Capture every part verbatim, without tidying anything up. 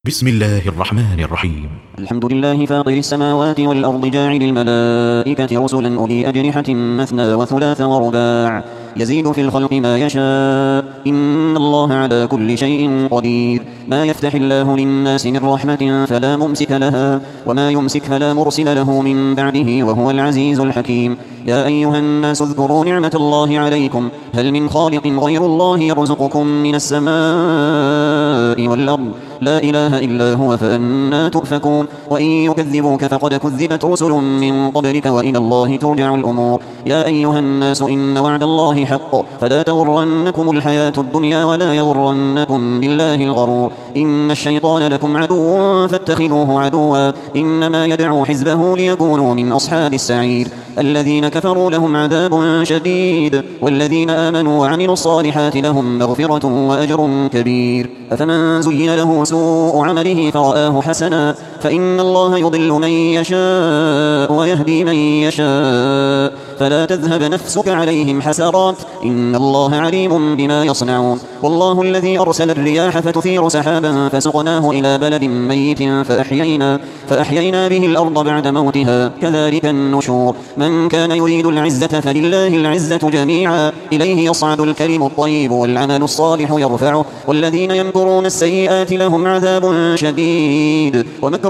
بسم الله الرحمن الرحيم. الحمد لله فاطر السماوات والأرض جاعل الملائكة رسلا أولي أجنحة مثنى وثلاث ورباع يزيد في الخلق ما يشاء إن الله على كل شيء قدير. ما يفتح الله للناس من رحمة فلا ممسك لها وما يمسك فلا مرسل له من بعده وهو العزيز الحكيم. يا أيها الناس اذكروا نعمة الله عليكم هل من خالق غير الله يرزقكم من السماء والأرض لا إله إلا هو فأنا تؤفكون. وإن يكذبوك فقد كذبت رسل من قبلك وإلى الله ترجع الأمور. يا أيها الناس إن وعد الله حق فلا تغرنكم الحياة الدنيا ولا يغرنكم بالله الغرور. إن الشيطان لكم عدو فاتخذوه عدوا إنما يدعو حزبه ليكونوا من أصحاب السعير. الذين كفروا لهم عذاب شديد والذين آمنوا وعملوا الصالحات لهم مغفرة وأجر كبير. أفمن زين له سوء عمله فرآه حسنا فإن الله يضل من يشاء ويهدي من يشاء فلا تذهب نفسك عليهم حسرات إن الله عليم بما يصنعون. والله الذي أرسل الرياح فتثير سحابا فسقناه إلى بلد ميت فأحيينا, فأحيينا به الأرض بعد موتها كذلك النشور. من كان يريد العزة فلله العزة جميعا إليه يصعد الكلم الطيب والعمل الصالح يرفعه والذين يمكرون السيئات لهم عذاب شديد ومكر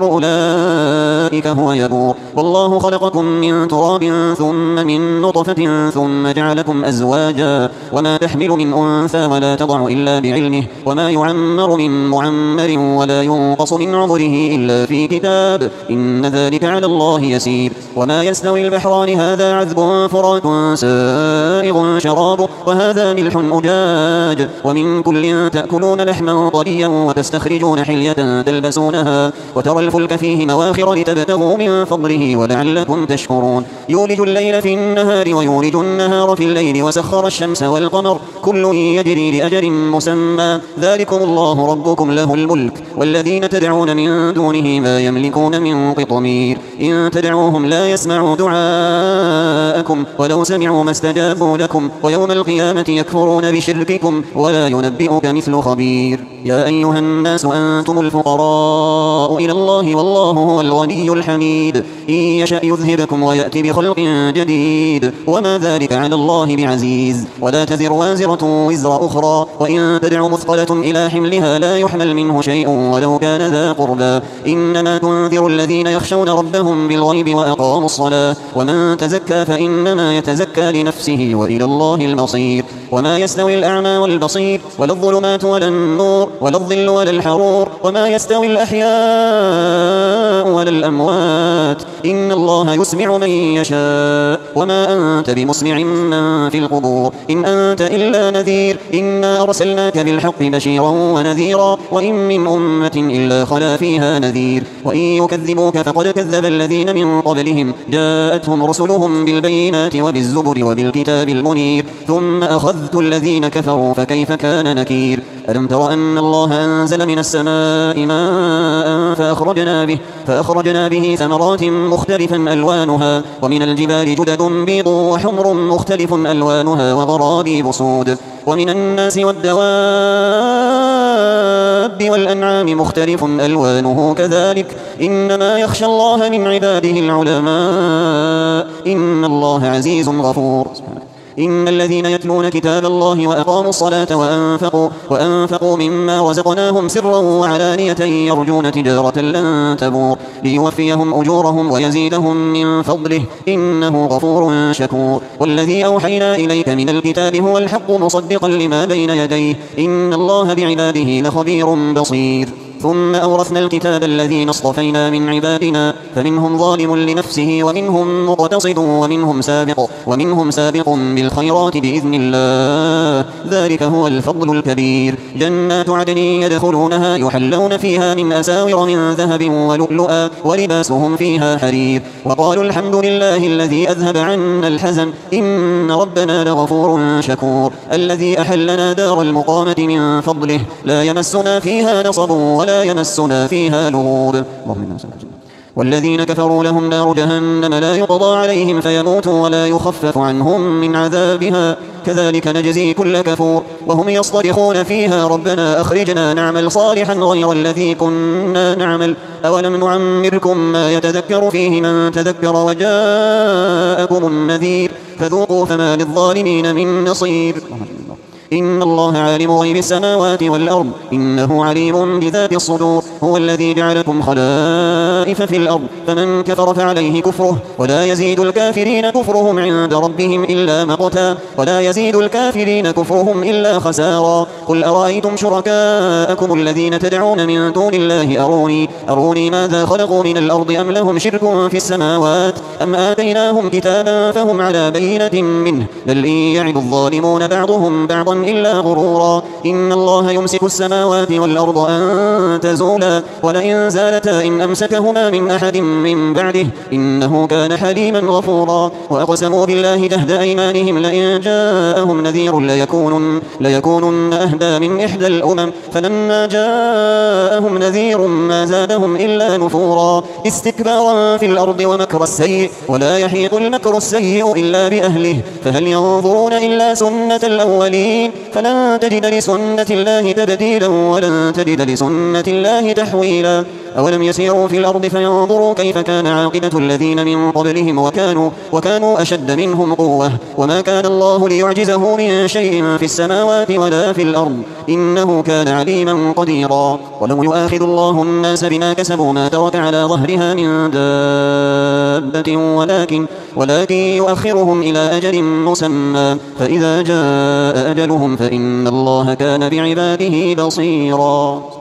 أولئك هو يبور. والله خلقكم من تراب ثم من نطفة ثم جعلكم أزواجا وما تحمل من أنثى ولا تضع إلا بعلمه وما يعمر من معمر ولا ينقص من عمره إلا في كتاب إن ذلك على الله يسير. وما يستوي البحران هذا عذب فرات سائغ شرابه وهذا ملح أجاج ومن كل تأكلون لحما طريا وتستخرجون حلية تلبسونها وترى الفلك فيه مواخر لتبتغوا من فضله ولعلكم تشكرون. يولج الليل في النهار ويولج النهار في الليل وسخر الشمس والقمر كل يجري لأجل مسمى ذلكم الله ربكم له الملك والذين تدعون من دونه ما يملكون من قطمير إن تدعوهم لا يسمعوا دعاءكم ولو سمعوا ما استجابوا لكم ويوم القيامة يكفرون بشرككم ولا ينبئك مثل خبير. يا أيها الناس أنتم الفقراء إلى الله والله هو الغني الحميد. إن يشأ يذهبكم ويأتي بخلق جديد وما ذلك على الله بعزيز. ولا تزر وازرة وزر أخرى وإن تدع مثقلة إلى حملها لا يحمل منه شيء ولو كان ذا قربى إنما تنذر الذين يخشون ربهم بالغيب وأقاموا الصلاة ومن تزكى فإنما يتزكى لنفسه وإلى الله المصير. وما يستوي الأعمى والبصير ولا الظلمات ولا النور ولا الظل ولا الحرور وما يستوي الأحياء ولا الأموات إن الله يسمع من يشاء وما أنت بمسمع من في القبور إن أنت إلا نذير إنا أرسلناك بالحق بشيرا ونذيرا وإن من أمة إلا خلا فيها نذير. وإن يكذبوك فقد كذب الذين من قبلهم جاءتهم رسلهم بالبينات وبالزبر وبالكتاب المنير ثم أخذت الذين كفروا فكيف كان نكير. ألم تر أن الله أنزل من السماء ماء فأخرجنا به, فأخرجنا به ثمرات مختلفا ألوانها ومن الجبال جدد بيض وحمر مختلف ألوانها وغرابيب سود ومن الناس والدواب والأنعام مختلف ألوانه كذلك إنما يخشى الله من عباده العلماء إن الله عزيز غفور. إن الذين يتلون كتاب الله وأقاموا الصلاة وأنفقوا, وأنفقوا مما رزقناهم سرا وعلانية يرجون تجارة لن تبور ليوفيهم أجورهم ويزيدهم من فضله إنه غفور شكور. والذي أوحينا إليك من الكتاب هو الحق مصدقا لما بين يديه إن الله بعباده لخبير بصير. ثم أورثنا الكتاب الذين اصطفينا من عبادنا فمنهم ظالم لنفسه ومنهم مقتصد ومنهم سابق, ومنهم سابق بالخيرات بإذن الله ذلك هو الفضل الكبير. جنات عدن يدخلونها يحلون فيها من أساور من ذهب ولؤلؤا ولباسهم فيها حرير وقالوا الحمد لله الذي أذهب عنا الحزن إن ربنا لغفور شكور. الذي أحلنا دار المقامة من فضله لا يمسنا فيها نصب ولا يمسنا فيها لغوب. والذين كفروا لهم نار جهنم لا يقضى عليهم فيموتوا ولا يخفف عنهم من عذابها كذلك نجزي كل كفور وهم يصطرخون فيها ربنا أخرجنا نعمل صالحا غير الذي كنا نعمل أولم نعمركم ما يتذكر فيه من تذكر وجاءكم النذير فذوقوا فما للظالمين من نصير إن الله عالم غيب السماوات والأرض إنه عليم بذات الصدور هو الذي جعلكم خلائف في الأرض فمن كفر فعليه كفره ولا يزيد الكافرين كفرهم عند ربهم إلا مقتا ولا يزيد الكافرين كفرهم إلا خسارا قل أرأيتم شركاءكم الذين تدعون من دون الله أروني, أروني ماذا خلقوا من الأرض أم لهم شرك في السماوات أم آتيناهم كتابا فهم على بينة منه بل إن يعد الظالمون بعضهم بعضا إلا غرورا إن الله يمسك السماوات والأرض أن تزولا ولئن زالتا إن أمسكهما من أحد من بعده إنه كان حليما غفورا وأقسموا بالله جهد أيمانهم لئن جاءهم نذير ليكونن, ليكونن أهدى من إحدى الأمم فلما جاءهم نذير ما زادهم إلا نفورا استكبارا في الأرض ومكر السيء ولا يحيق المكر السيء إلا بأهله فهل ينظرون إلا سنة الأولين فلن تجد لسنة الله تبديلا ولن تجد لسنة الله تحويلا أولم يسيروا في الأرض فينظروا كيف كان عاقبة الذين من قبلهم وكانوا, وكانوا أشد منهم قوة وما كان الله ليعجزه من شيء في السماوات ولا في الأرض إنه كان عليما قديرا ولو يؤاخذ الله الناس بما كسبوا ما ترك على ظهرها من دابة ولكن, ولكن يؤخرهم إلى أجل مسمى فإذا جاء أجلهم فإن الله كان بعباده بصيرا.